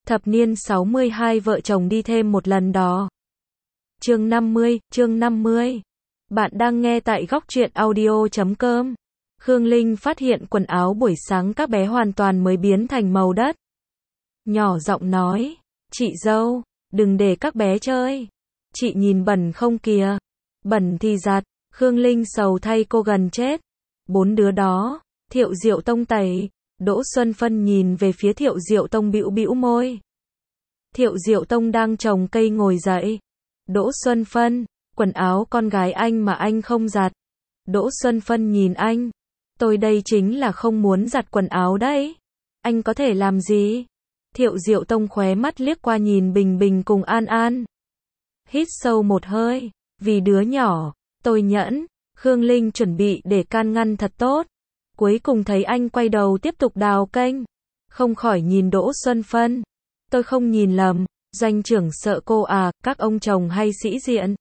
Thập niên 62 vợ chồng đi thêm một lần đó. Chương 50. Bạn đang nghe tại góc truyện audio.com. Khương Linh phát hiện quần áo buổi sáng các bé hoàn toàn mới biến thành màu đất. Nhỏ giọng nói, chị dâu, đừng để các bé chơi. Chị nhìn bẩn không kìa. Bẩn thì giặt. Khương Linh sầu thay cô gần chết. 4 đứa đó, Thiệu Diệu Tông tẩy. Đỗ Xuân Phân nhìn về phía Thiệu Diệu Tông bĩu bĩu môi. Thiệu Diệu Tông đang trồng cây ngồi dậy. Đỗ Xuân Phân, quần áo con gái anh mà anh không giặt. Đỗ Xuân Phân nhìn anh. Tôi đây chính là không muốn giặt quần áo đấy. Anh có thể làm gì? Thiệu Diệu Tông khóe mắt liếc qua nhìn Bình Bình cùng An An. Hít sâu một hơi. Vì đứa nhỏ, tôi nhẫn. Khương Linh chuẩn bị để can ngăn thật tốt. Cuối cùng thấy anh quay đầu tiếp tục đào kênh. Không khỏi nhìn Đỗ Xuân Phân. Tôi không nhìn lầm, doanh trưởng sợ cô à, các ông chồng hay sĩ diện.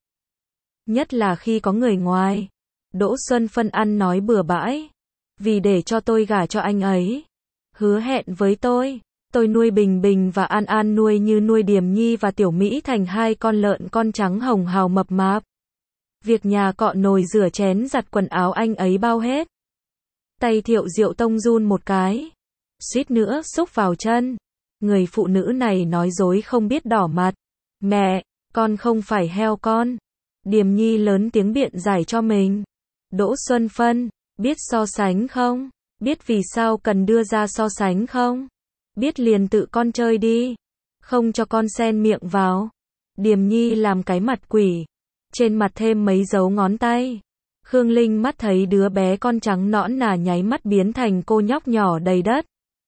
Nhất là khi có người ngoài. Đỗ Xuân Phân ăn nói bừa bãi. Vì để cho tôi gả cho anh ấy. Hứa hẹn với tôi nuôi Bình Bình và An An nuôi như nuôi Điềm Nhi và Tiểu Mỹ thành 2 con lợn con trắng hồng hào mập mạp. Việc nhà cọ nồi rửa chén giặt quần áo anh ấy bao hết. Tay Thiệu Diệu Tông run một cái. Suýt nữa xúc vào chân. Người phụ nữ này nói dối không biết đỏ mặt. Mẹ, con không phải heo con. Điềm Nhi lớn tiếng biện giải cho mình. Đỗ Xuân Phân, biết so sánh không? Biết vì sao cần đưa ra so sánh không? Biết liền tự con chơi đi. Không cho con xen miệng vào. Điềm Nhi làm cái mặt quỷ. Trên mặt thêm mấy dấu ngón tay. Khương Linh mắt thấy đứa bé con trắng nõn nà nháy mắt biến thành cô nhóc nhỏ đầy đất.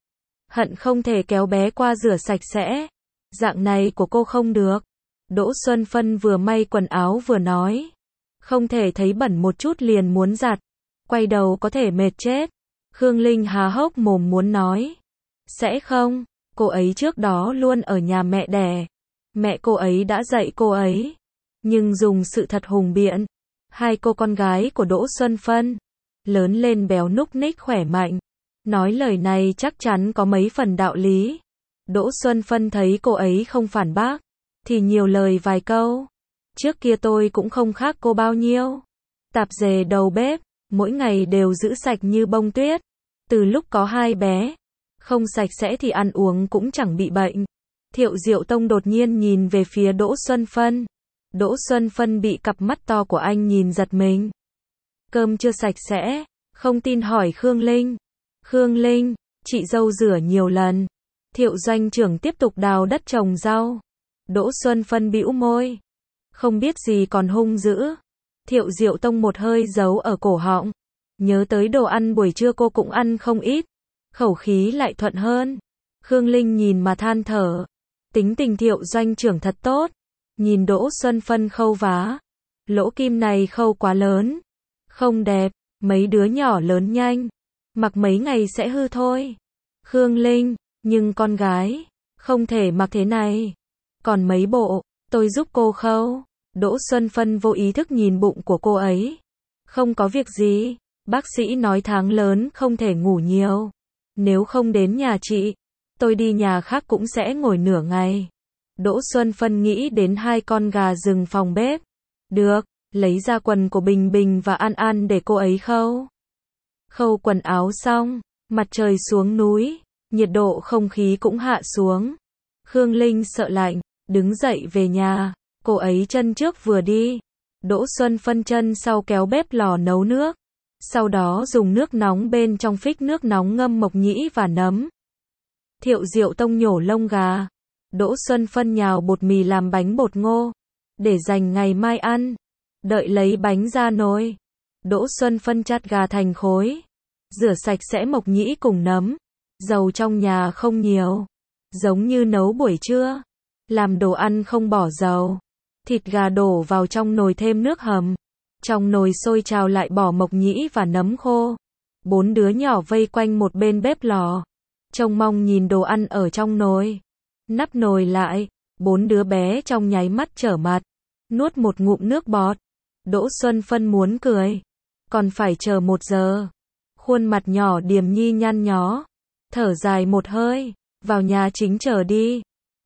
Hận không thể kéo bé qua rửa sạch sẽ. Dạng này của cô không được. Đỗ Xuân Phân vừa may quần áo vừa nói. Không thể thấy bẩn một chút liền muốn giặt. Quay đầu có thể mệt chết. Khương Linh há hốc mồm muốn nói. Sẽ không, cô ấy trước đó luôn ở nhà mẹ đẻ. Mẹ cô ấy đã dạy cô ấy. Nhưng dùng sự thật hùng biện. 2 cô con gái của Đỗ Xuân Phân. Lớn lên béo núc ních khỏe mạnh. Nói lời này chắc chắn có mấy phần đạo lý. Đỗ Xuân Phân thấy cô ấy không phản bác. Thì nhiều lời vài câu. Trước kia tôi cũng không khác cô bao nhiêu. Tạp dề đầu bếp. Mỗi ngày đều giữ sạch như bông tuyết. Từ lúc có 2 bé. Không sạch sẽ thì ăn uống cũng chẳng bị bệnh. Thiệu Diệu Tông đột nhiên nhìn về phía Đỗ Xuân Phân. Đỗ Xuân Phân bị cặp mắt to của anh nhìn giật mình. Cơm chưa sạch sẽ. Không tin hỏi Khương Linh. Khương Linh, chị dâu rửa nhiều lần. Thiệu doanh trưởng tiếp tục đào đất trồng rau. Đỗ Xuân Phân bĩu môi. Không biết gì còn hung dữ. Thiệu Diệu Tông một hơi giấu ở cổ họng. Nhớ tới đồ ăn buổi trưa cô cũng ăn không ít. Khẩu khí lại thuận hơn. Khương Linh nhìn mà than thở. Tính tình Thiệu doanh trưởng thật tốt. Nhìn Đỗ Xuân Phân khâu vá. Lỗ kim này khâu quá lớn. Không đẹp. Mấy đứa nhỏ lớn nhanh. Mặc mấy ngày sẽ hư thôi. Khương Linh, nhưng con gái, không thể mặc thế này. Còn mấy bộ, tôi giúp cô khâu. Đỗ Xuân Phân vô ý thức nhìn bụng của cô ấy. Không có việc gì, bác sĩ nói tháng lớn không thể ngủ nhiều. Nếu không đến nhà chị, tôi đi nhà khác cũng sẽ ngồi nửa ngày. Đỗ Xuân Phân nghĩ đến 2 con gà rừng phòng bếp. Được, lấy ra quần của Bình Bình và An An để cô ấy khâu. Khâu quần áo xong, mặt trời xuống núi, nhiệt độ không khí cũng hạ xuống. Khương Linh sợ lạnh, đứng dậy về nhà, cô ấy chân trước vừa đi. Đỗ Xuân Phân chân sau kéo bếp lò nấu nước. Sau đó dùng nước nóng bên trong phích nước nóng ngâm mộc nhĩ và nấm. Thiệu Diệu Tông nhổ lông gà. Đỗ Xuân Phân nhào bột mì làm bánh bột ngô. Để dành ngày mai ăn. Đợi lấy bánh ra nồi. Đỗ Xuân Phân chặt gà thành khối. Rửa sạch sẽ mộc nhĩ cùng nấm. Dầu trong nhà không nhiều. Giống như nấu buổi trưa. Làm đồ ăn không bỏ dầu. Thịt gà đổ vào trong nồi thêm nước hầm. Trong nồi sôi trào lại bỏ mộc nhĩ và nấm khô. 4 đứa nhỏ vây quanh một bên bếp lò. Trông mong nhìn đồ ăn ở trong nồi. Nắp nồi lại. 4 đứa bé trong nháy mắt trở mặt. Nuốt một ngụm nước bọt. Đỗ Xuân Phân muốn cười. Còn phải chờ 1 giờ. Khuôn mặt nhỏ Điềm Nhi nhăn nhó. Thở dài một hơi. Vào nhà chính chờ đi.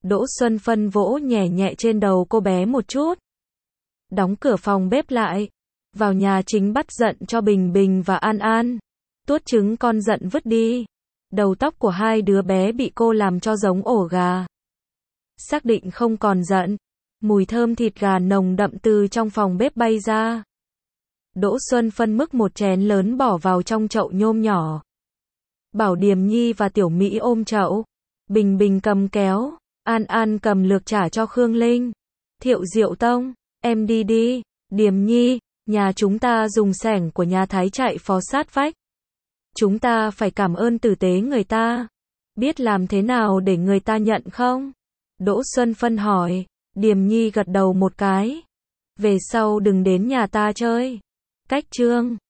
Đỗ Xuân Phân vỗ nhẹ nhẹ trên đầu cô bé một chút. Đóng cửa phòng bếp lại. Vào nhà chính bắt giận cho Bình Bình và An An. Tuốt trứng con giận vứt đi. Đầu tóc của hai đứa bé bị cô làm cho giống ổ gà. Xác định không còn giận. Mùi thơm thịt gà nồng đậm từ trong phòng bếp bay ra. Đỗ Xuân Phân múc một chén lớn bỏ vào trong chậu nhôm nhỏ. Bảo Điềm Nhi và Tiểu Mỹ ôm chậu. Bình Bình cầm kéo. An An cầm lược trả cho Khương Linh. Thiệu Diệu Tông, em đi đi. Điềm Nhi, nhà chúng ta dùng xẻng của nhà Thái chạy phó sát vách. Chúng ta phải cảm ơn tử tế người ta. Biết làm thế nào để người ta nhận không? Đỗ Xuân Phân hỏi. Điềm Nhi gật đầu một cái. Về sau đừng đến nhà ta chơi. Cách chương